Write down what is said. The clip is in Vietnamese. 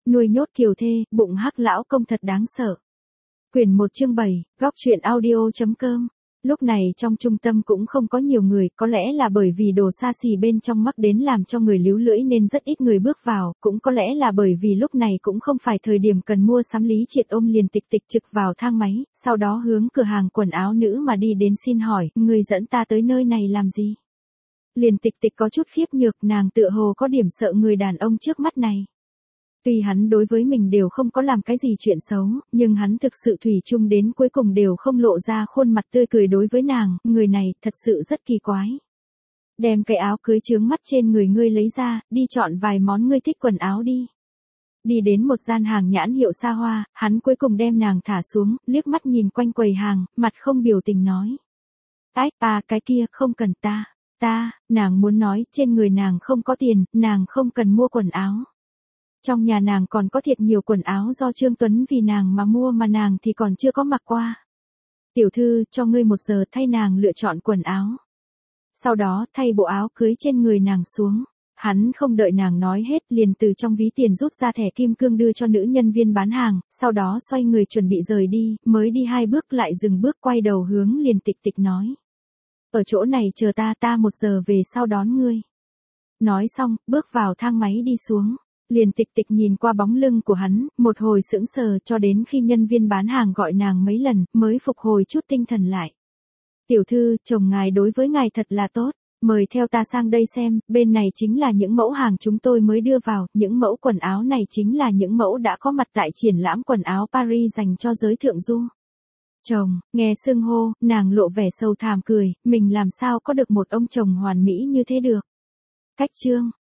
Nuôi nhốt kiều thê, bụng hắc lão công thật đáng sợ. Quyển 1 chương 7, góc truyện audio.com. Lúc này trong trung tâm cũng không có nhiều người, có lẽ là bởi vì đồ xa xỉ bên trong mắc đến làm cho người líu lưỡi nên rất ít người bước vào, cũng có lẽ là bởi vì lúc này cũng không phải thời điểm cần mua sắm. Lý Triệt ôm liền Tịch Tịch trực vào thang máy, sau đó hướng cửa hàng quần áo nữ mà đi đến. Xin hỏi, người dẫn ta tới nơi này làm gì? Liền Tịch Tịch có chút khiếp nhược, nàng tựa hồ có điểm sợ người đàn ông trước mắt này. Tuy hắn đối với mình đều không có làm cái gì chuyện xấu, nhưng hắn thực sự thủy chung đến cuối cùng đều không lộ ra khuôn mặt tươi cười đối với nàng, người này thật sự rất kỳ quái. Đem cái áo cưới chướng mắt trên người ngươi lấy ra, đi chọn vài món ngươi thích quần áo đi. Đi đến một gian hàng nhãn hiệu xa hoa, hắn cuối cùng đem nàng thả xuống, liếc mắt nhìn quanh quầy hàng, mặt không biểu tình nói. Ách, cái kia, không cần nàng muốn nói trên người nàng không có tiền, nàng không cần mua quần áo. Trong nhà nàng còn có thiệt nhiều quần áo do Trương Tuấn vì nàng mà mua mà nàng thì còn chưa có mặc qua. Tiểu thư, cho ngươi 1 giờ thay nàng lựa chọn quần áo. Sau đó thay bộ áo cưới trên người nàng xuống. Hắn không đợi nàng nói hết liền từ trong ví tiền rút ra thẻ kim cương đưa cho nữ nhân viên bán hàng, sau đó xoay người chuẩn bị rời đi, mới đi 2 bước lại dừng bước quay đầu hướng liền Tịch Tịch nói. Ở chỗ này chờ ta 1 giờ về sau đón ngươi. Nói xong, bước vào thang máy đi xuống. Liền Tịch Tịch nhìn qua bóng lưng của hắn, một hồi sững sờ cho đến khi nhân viên bán hàng gọi nàng mấy lần, mới phục hồi chút tinh thần lại. Tiểu thư, chồng ngài đối với ngài thật là tốt, mời theo ta sang đây xem, bên này chính là những mẫu hàng chúng tôi mới đưa vào, những mẫu quần áo này chính là những mẫu đã có mặt tại triển lãm quần áo Paris dành cho giới thượng du. Chồng, nghe xưng hô, nàng lộ vẻ sầu thảm cười, mình làm sao có được một ông chồng hoàn mỹ như thế được. Cách chương.